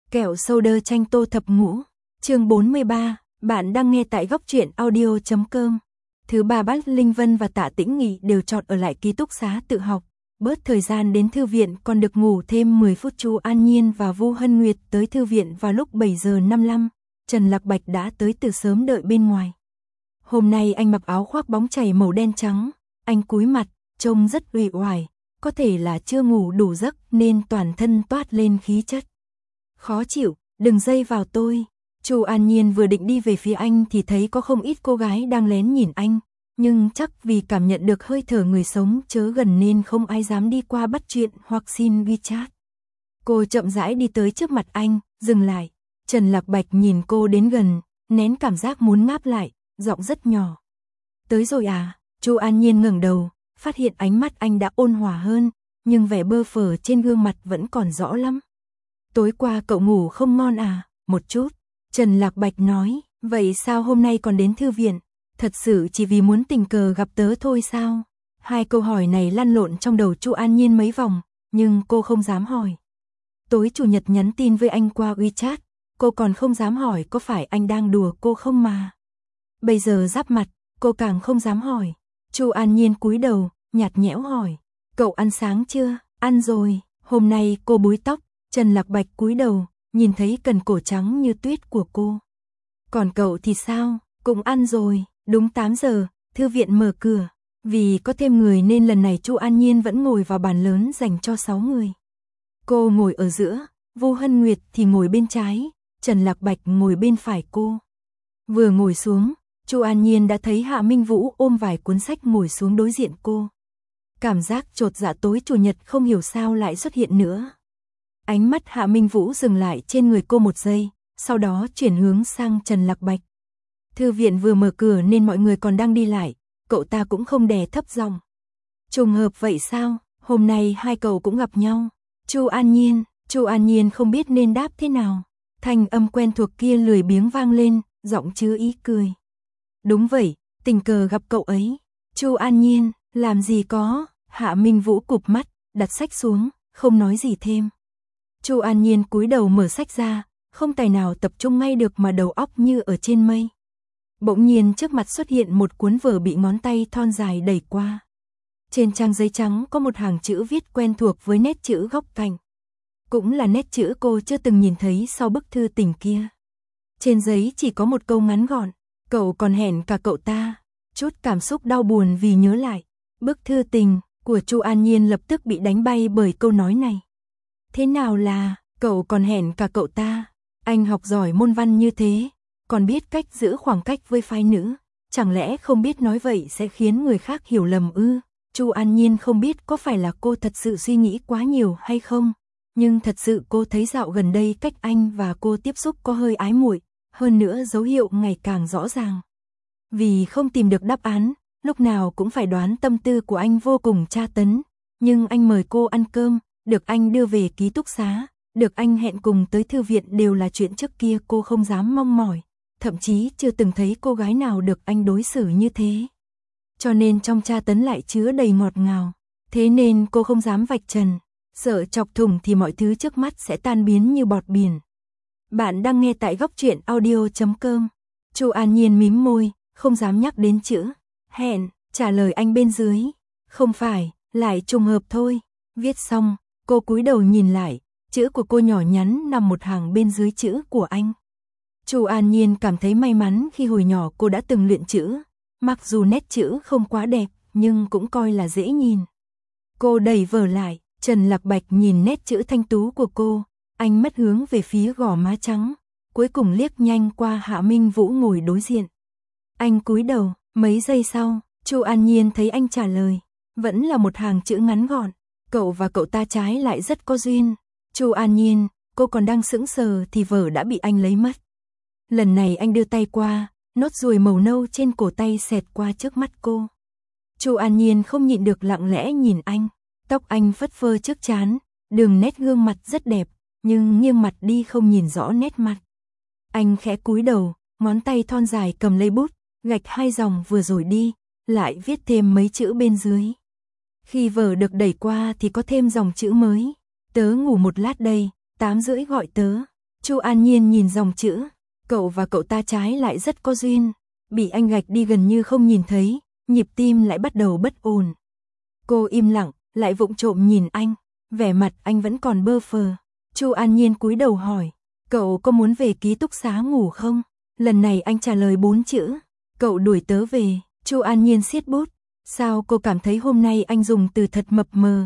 Kẹo soda chanh tô thập ngũ, chương 43, bạn đang nghe tại góc truyện audio.com. Thứ ba bác Linh Vân và Tạ Tĩnh Nghị đều chọn ở lại ký túc xá tự học, bớt thời gian đến thư viện còn được ngủ thêm 10 phút. Chu An Nhiên và Vu Hân Nguyệt tới thư viện vào lúc 7 giờ 55, Trần Lạc Bạch đã tới từ sớm đợi bên ngoài. Hôm nay anh mặc áo khoác bóng chảy màu đen trắng, anh cúi mặt, trông rất uể oải, có thể là chưa ngủ đủ giấc nên toàn thân toát lên khí chất. Khó chịu, đừng dây vào tôi. Chu An Nhiên vừa định đi về phía anh thì thấy có không ít cô gái đang lén nhìn anh, nhưng chắc vì cảm nhận được hơi thở người sống chớ gần nên không ai dám đi qua bắt chuyện hoặc xin WeChat. Cô chậm rãi đi tới trước mặt anh, dừng lại. Trần Lạc Bạch nhìn cô đến gần, nén cảm giác muốn ngáp lại, giọng rất nhỏ. Tới rồi à? Chu An Nhiên ngẩng đầu, phát hiện ánh mắt anh đã ôn hòa hơn, nhưng vẻ bơ phờ trên gương mặt vẫn còn rõ lắm. Tối qua cậu ngủ không ngon à? Một chút. Trần Lạc Bạch nói, vậy sao hôm nay còn đến thư viện? Thật sự chỉ vì muốn tình cờ gặp tớ thôi sao? Hai câu hỏi này lăn lộn trong đầu Chu An Nhiên mấy vòng, nhưng cô không dám hỏi. Tối chủ nhật nhắn tin với anh qua WeChat, cô còn không dám hỏi có phải anh đang đùa cô không mà. Bây giờ giáp mặt, cô càng không dám hỏi. Chu An Nhiên cúi đầu, nhạt nhẽo hỏi, cậu ăn sáng chưa? Ăn rồi. Hôm nay cô búi tóc. Trần Lạc Bạch cúi đầu, nhìn thấy cần cổ trắng như tuyết của cô. Còn cậu thì sao? Cũng ăn rồi. Đúng 8 giờ, thư viện mở cửa. Vì có thêm người nên lần này Chu An Nhiên vẫn ngồi vào bàn lớn dành cho 6 người. Cô ngồi ở giữa, Vu Hân Nguyệt thì ngồi bên trái, Trần Lạc Bạch ngồi bên phải cô. Vừa ngồi xuống, Chu An Nhiên đã thấy Hạ Minh Vũ ôm vài cuốn sách ngồi xuống đối diện cô. Cảm giác chột dạ tối chủ nhật không hiểu sao lại xuất hiện nữa. Ánh mắt Hạ Minh Vũ dừng lại trên người cô một giây, sau đó chuyển hướng sang Trần Lạc Bạch. Thư viện vừa mở cửa nên mọi người còn đang đi lại, cậu ta cũng không đè thấp giọng. Trùng hợp vậy sao? Hôm nay hai cậu cũng gặp nhau. Chu An Nhiên không biết nên đáp thế nào. Thanh âm quen thuộc kia lười biếng vang lên, giọng chứa ý cười. Đúng vậy, tình cờ gặp cậu ấy. Chu An Nhiên, làm gì có? Hạ Minh Vũ cụp mắt, đặt sách xuống, không nói gì thêm. Chu An Nhiên cúi đầu mở sách ra, không tài nào tập trung ngay được mà đầu óc như ở trên mây. Bỗng nhiên trước mặt xuất hiện một cuốn vở bị ngón tay thon dài đẩy qua. Trên trang giấy trắng có một hàng chữ viết quen thuộc với nét chữ góc cạnh. Cũng là nét chữ cô chưa từng nhìn thấy sau bức thư tình kia. Trên giấy chỉ có một câu ngắn gọn, cậu còn hẹn cả cậu ta. Chút cảm xúc đau buồn vì nhớ lại. Bức thư tình của Chu An Nhiên lập tức bị đánh bay bởi câu nói này. Thế nào là, cậu còn hẹn cả cậu ta? Anh học giỏi môn văn như thế, còn biết cách giữ khoảng cách với phái nữ, chẳng lẽ không biết nói vậy sẽ khiến người khác hiểu lầm ư? Chu An Nhiên không biết có phải là cô thật sự suy nghĩ quá nhiều hay không, nhưng thật sự cô thấy dạo gần đây cách anh và cô tiếp xúc có hơi ái muội, hơn nữa dấu hiệu ngày càng rõ ràng. Vì không tìm được đáp án, lúc nào cũng phải đoán tâm tư của anh vô cùng tra tấn, nhưng anh mời cô ăn cơm, được anh đưa về ký túc xá, được anh hẹn cùng tới thư viện đều là chuyện trước kia cô không dám mong mỏi, thậm chí chưa từng thấy cô gái nào được anh đối xử như thế. Cho nên trong tra tấn lại chứa đầy ngọt ngào, thế nên cô không dám vạch trần, sợ chọc thủng thì mọi thứ trước mắt sẽ tan biến như bọt biển. Bạn đang nghe tại góc truyện audio.com. Chu An Nhiên mím môi, không dám nhắc đến chữ hẹn, trả lời anh bên dưới. Không phải, lại trùng hợp thôi. Viết xong, cô cúi đầu nhìn lại, chữ của cô nhỏ nhắn nằm một hàng bên dưới chữ của anh. Chu An Nhiên cảm thấy may mắn khi hồi nhỏ cô đã từng luyện chữ, mặc dù nét chữ không quá đẹp, nhưng cũng coi là dễ nhìn. Cô đẩy vở lại, Trần Lạc Bạch nhìn nét chữ thanh tú của cô, anh mất hướng về phía gò má trắng, cuối cùng liếc nhanh qua Hạ Minh Vũ ngồi đối diện. Anh cúi đầu, mấy giây sau, Chu An Nhiên thấy anh trả lời, vẫn là một hàng chữ ngắn gọn, cậu và cậu ta trái lại rất có duyên. Chu An Nhiên, cô còn đang sững sờ thì vở đã bị anh lấy mất. Lần này anh đưa tay qua, nốt ruồi màu nâu trên cổ tay xẹt qua trước mắt cô. Chu An Nhiên không nhịn được lặng lẽ nhìn anh, tóc anh phất phơ trước trán, đường nét gương mặt rất đẹp, nhưng nghiêng mặt đi không nhìn rõ nét mặt. Anh khẽ cúi đầu, ngón tay thon dài cầm lấy bút, gạch hai dòng vừa rồi đi, lại viết thêm mấy chữ bên dưới. Khi vở được đẩy qua thì có thêm dòng chữ mới. Tớ ngủ một lát đây, 8 rưỡi gọi tớ. Chu An Nhiên nhìn dòng chữ, cậu và cậu ta trái lại rất có duyên, bị anh gạch đi gần như không nhìn thấy, nhịp tim lại bắt đầu bất ổn. Cô im lặng, lại vụng trộm nhìn anh, vẻ mặt anh vẫn còn bơ phờ. Chu An Nhiên cúi đầu hỏi, cậu có muốn về ký túc xá ngủ không? Lần này anh trả lời 4 chữ, cậu đuổi tớ về. Chu An Nhiên siết bút, sao cô cảm thấy hôm nay anh dùng từ thật mập mờ?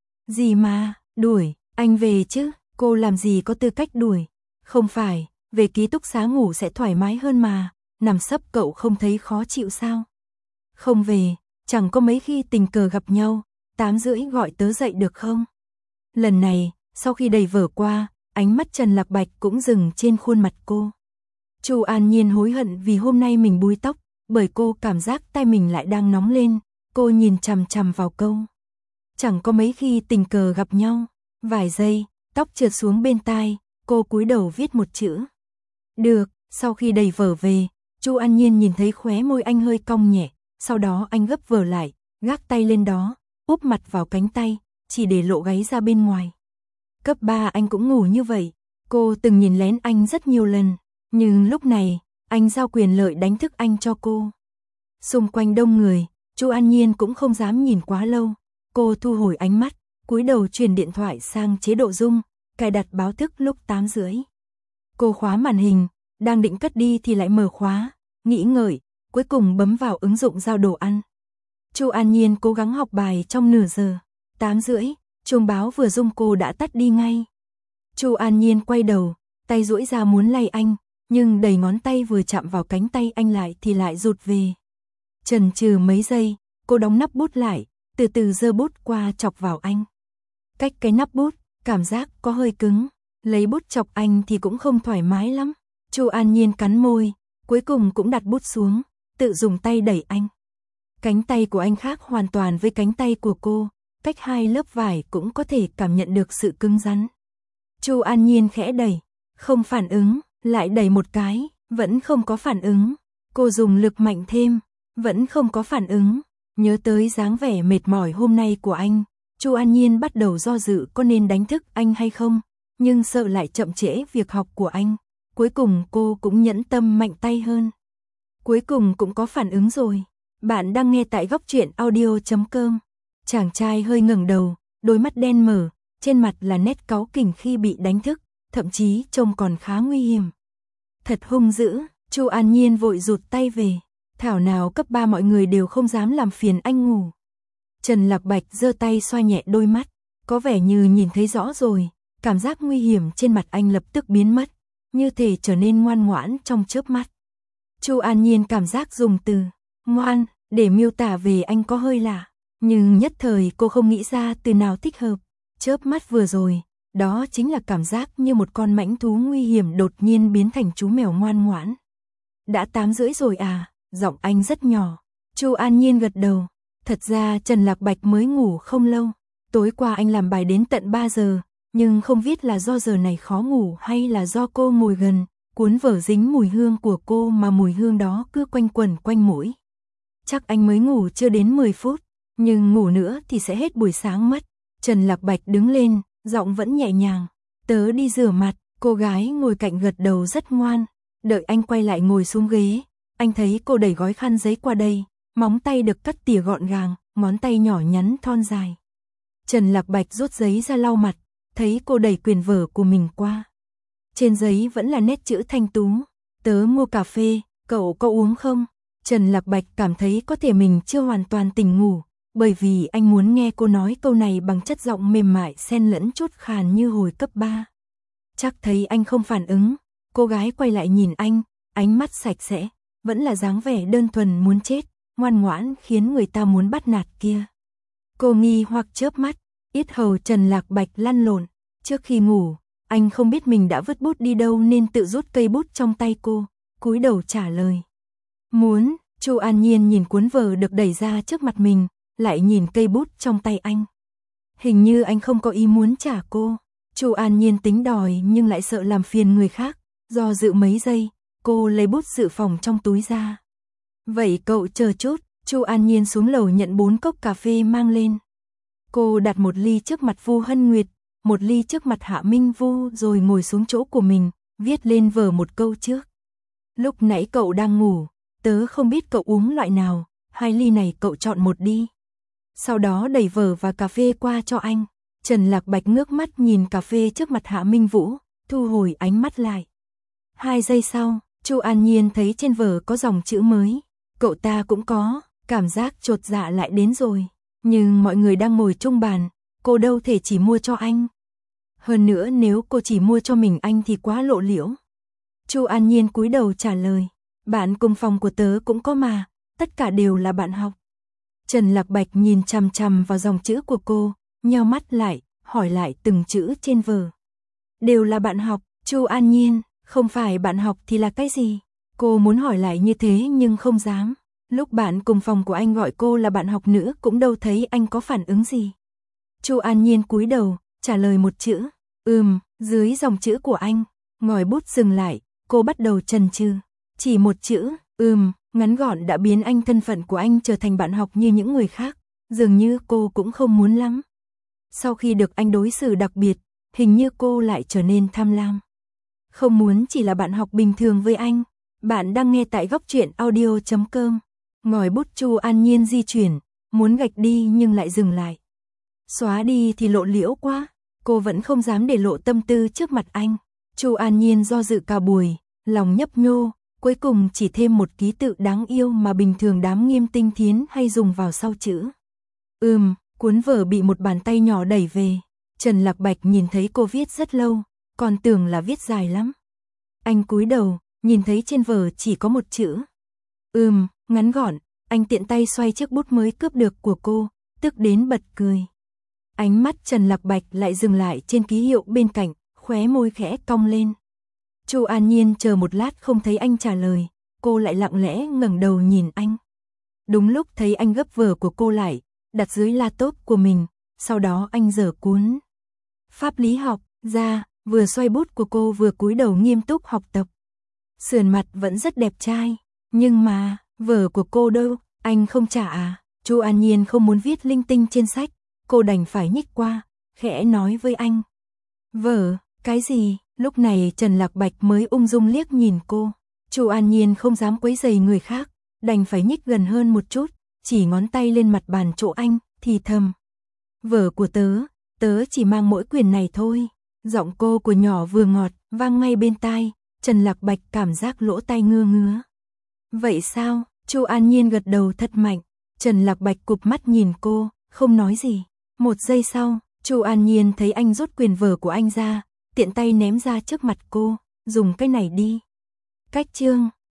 Gì mà, đuổi, anh về chứ, cô làm gì có tư cách đuổi? Không phải, về ký túc xá ngủ sẽ thoải mái hơn mà, nằm sấp cậu không thấy khó chịu sao? Không về, chẳng có mấy khi tình cờ gặp nhau, 8:30 gọi tớ dậy được không? Lần này, sau khi đẩy vở qua, ánh mắt Trần Lạc Bạch cũng dừng trên khuôn mặt cô. Chu An Nhiên hối hận vì hôm nay mình búi tóc, bởi cô cảm giác tay mình lại đang nóng lên, cô nhìn chằm chằm vào câu. Chẳng có mấy khi tình cờ gặp nhau, vài giây, tóc trượt xuống bên tai, cô cúi đầu viết một chữ. Được, sau khi đẩy vở về, Chu An Nhiên nhìn thấy khóe môi anh hơi cong nhẹ, sau đó anh gấp vở lại, gác tay lên đó, úp mặt vào cánh tay, chỉ để lộ gáy ra bên ngoài. Cấp 3 anh cũng ngủ như vậy, cô từng nhìn lén anh rất nhiều lần, nhưng lúc này, anh giao quyền lợi đánh thức anh cho cô. Xung quanh đông người, Chu An Nhiên cũng không dám nhìn quá lâu, cô thu hồi ánh mắt, cúi đầu chuyển điện thoại sang chế độ rung, cài đặt báo thức lúc 8:30. Cô khóa màn hình, đang định cất đi thì lại mở khóa, nghĩ ngợi, cuối cùng bấm vào ứng dụng giao đồ ăn. Chu An Nhiên cố gắng học bài trong nửa giờ, 8:30, chuông báo vừa rung cô đã tắt đi ngay. Chu An Nhiên quay đầu, tay duỗi ra muốn lay anh, nhưng đầy ngón tay vừa chạm vào cánh tay anh lại thì lại rụt về. Chần chừ mấy giây, cô đóng nắp bút lại, từ từ giơ bút qua chọc vào anh. Cách cái nắp bút, cảm giác có hơi cứng, lấy bút chọc anh thì cũng không thoải mái lắm. Chu An Nhiên cắn môi, cuối cùng cũng đặt bút xuống, tự dùng tay đẩy anh. Cánh tay của anh khác hoàn toàn với cánh tay của cô, cách 2 lớp vải cũng có thể cảm nhận được sự cứng rắn. Chu An Nhiên khẽ đẩy, không phản ứng, lại đẩy một cái, vẫn không có phản ứng. Cô dùng lực mạnh thêm, vẫn không có phản ứng. Nhớ tới dáng vẻ mệt mỏi hôm nay của anh, Chu An Nhiên bắt đầu do dự có nên đánh thức anh hay không, nhưng sợ lại chậm trễ việc học của anh. Cuối cùng cô cũng nhẫn tâm mạnh tay hơn. Cuối cùng cũng có phản ứng rồi. Bạn đang nghe tại góc truyện audio.com. Chàng trai hơi ngẩng đầu, đôi mắt đen mở, trên mặt là nét cáu kỉnh khi bị đánh thức, thậm chí trông còn khá nguy hiểm. Thật hung dữ, Chu An Nhiên vội rụt tay về. Thảo nào cấp 3 mọi người đều không dám làm phiền anh ngủ. Trần Lạc Bạch giơ tay xoa nhẹ đôi mắt, có vẻ như nhìn thấy rõ rồi, cảm giác nguy hiểm trên mặt anh lập tức biến mất, như thể trở nên ngoan ngoãn trong chớp mắt. Chu An Nhiên cảm giác dùng từ ngoan để miêu tả về anh có hơi lạ, nhưng nhất thời cô không nghĩ ra từ nào thích hợp. Chớp mắt vừa rồi, đó chính là cảm giác như một con mãnh thú nguy hiểm đột nhiên biến thành chú mèo ngoan ngoãn. Đã 8:30 rồi à? Giọng anh rất nhỏ. Chu An Nhiên gật đầu. Thật ra Trần Lạc Bạch mới ngủ không lâu. Tối qua anh làm bài đến tận 3 giờ, nhưng không biết là do giờ này khó ngủ hay là do cô ngồi gần, cuốn vở dính mùi hương của cô mà mùi hương đó cứ quanh quẩn quanh mũi. Chắc anh mới ngủ chưa đến 10 phút, nhưng ngủ nữa thì sẽ hết buổi sáng mất. Trần Lạc Bạch đứng lên, giọng vẫn nhẹ nhàng. Tớ đi rửa mặt. Cô gái ngồi cạnh gật đầu rất ngoan. Đợi anh quay lại ngồi xuống ghế, anh thấy cô đẩy gói khăn giấy qua đây, móng tay được cắt tỉa gọn gàng, ngón tay nhỏ nhắn thon dài. Trần Lạc Bạch rút giấy ra lau mặt, thấy cô đẩy quyển vở của mình qua. Trên giấy vẫn là nét chữ thanh tú. Tớ mua cà phê, cậu có uống không? Trần Lạc Bạch cảm thấy có thể mình chưa hoàn toàn tỉnh ngủ, bởi vì anh muốn nghe cô nói câu này bằng chất giọng mềm mại xen lẫn chút khàn như hồi cấp 3. Chắc thấy anh không phản ứng, cô gái quay lại nhìn anh, ánh mắt sạch sẽ, vẫn là dáng vẻ đơn thuần muốn chết, ngoan ngoãn khiến người ta muốn bắt nạt kia. Cô nghi hoặc chớp mắt, yết hầu Trần Lạc Bạch lăn lộn. Trước khi ngủ, anh không biết mình đã vứt bút đi đâu nên tự rút cây bút trong tay cô, cúi đầu trả lời. Muốn. Chu An Nhiên nhìn cuốn vở được đẩy ra trước mặt mình, lại nhìn cây bút trong tay anh. Hình như anh không có ý muốn trả cô. Chu An Nhiên tính đòi nhưng lại sợ làm phiền người khác, do dự mấy giây, cô lấy bút dự phòng trong túi ra. Vậy cậu chờ chút. Chu An Nhiên xuống lầu nhận 4 cốc cà phê mang lên. Cô đặt một ly trước mặt Vu Hân Nguyệt, một ly trước mặt Hạ Minh Vu rồi ngồi xuống chỗ của mình, viết lên vở một câu trước. Lúc nãy cậu đang ngủ, tớ không biết cậu uống loại nào, 2 ly này cậu chọn một đi. Sau đó đẩy vở và cà phê qua cho anh. Trần Lạc Bạch ngước mắt nhìn cà phê trước mặt Hạ Minh Vũ, thu hồi ánh mắt lại. 2 giây sau, Chu An Nhiên thấy trên vở có dòng chữ mới. Cậu ta cũng có, cảm giác chột dạ lại đến rồi. Nhưng mọi người đang ngồi chung bàn, cô đâu thể chỉ mua cho anh. Hơn nữa nếu cô chỉ mua cho mình anh thì quá lộ liễu. Chu An Nhiên cúi đầu trả lời. Bạn cùng phòng của tớ cũng có mà, tất cả đều là bạn học. Trần Lạc Bạch nhìn chằm chằm vào dòng chữ của cô, nheo mắt lại, hỏi lại từng chữ trên vở. Đều là bạn học, Chu An Nhiên, không phải bạn học thì là cái gì? Cô muốn hỏi lại như thế nhưng không dám. Lúc bạn cùng phòng của anh gọi cô là bạn học nữ cũng đâu thấy anh có phản ứng gì. Chu An Nhiên cúi đầu, trả lời một chữ, dưới dòng chữ của anh. Ngòi bút dừng lại, cô bắt đầu chần chừ. Chỉ một chữ, ngắn gọn đã biến anh thân phận của anh trở thành bạn học như những người khác. Dường như cô cũng không muốn lắm. Sau khi được anh đối xử đặc biệt, hình như cô lại trở nên tham lam. Không muốn chỉ là bạn học bình thường với anh. Bạn đang nghe tại Góc Truyện Audio.com. Ngòi bút Chu An Nhiên di chuyển, muốn gạch đi nhưng lại dừng lại. Xóa đi thì lộ liễu quá, cô vẫn không dám để lộ tâm tư trước mặt anh. Chu An Nhiên do dự cả buổi, lòng nhấp nhô, cuối cùng chỉ thêm một ký tự đáng yêu mà bình thường đám Nghiêm Tinh Thiến hay dùng vào sau chữ. Cuốn vở bị một bàn tay nhỏ đẩy về. Trần Lạc Bạch nhìn thấy cô viết rất lâu, còn tưởng là viết dài lắm. Anh cúi đầu, nhìn thấy trên vở chỉ có một chữ. Ngắn gọn, anh tiện tay xoay chiếc bút mới cướp được của cô, tức đến bật cười. Ánh mắt Trần Lạc Bạch lại dừng lại trên ký hiệu bên cạnh, khóe môi khẽ cong lên. Chu An Nhiên chờ một lát không thấy anh trả lời, cô lại lặng lẽ ngẩng đầu nhìn anh. Đúng lúc thấy anh gấp vở của cô lại, đặt dưới laptop của mình, sau đó anh giở cuốn pháp lý học ra, vừa xoay bút của cô vừa cúi đầu nghiêm túc học tập. Sườn mặt vẫn rất đẹp trai, nhưng mà, vở của cô đâu, anh không trả à? Chu An Nhiên không muốn viết linh tinh trên sách, cô đành phải nhích qua, khẽ nói với anh. Vở, cái gì? Lúc này Trần Lạc Bạch mới ung dung liếc nhìn cô. Chu An Nhiên không dám quấy rầy người khác, đành phải nhích gần hơn một chút, chỉ ngón tay lên mặt bàn chỗ anh, thì thầm. Vở của tớ chỉ mang mỗi quyển này thôi. Giọng cô của nhỏ vừa ngọt, vang ngay bên tai, Trần Lạc Bạch cảm giác lỗ tai ngứa ngứa. Vậy sao? Chu An Nhiên gật đầu thật mạnh. Trần Lạc Bạch cụp mắt nhìn cô, không nói gì. 1 giây sau, Chu An Nhiên thấy anh rút quyển vở của anh ra, tiện tay ném ra trước mặt cô, dùng cái này đi. Cách chương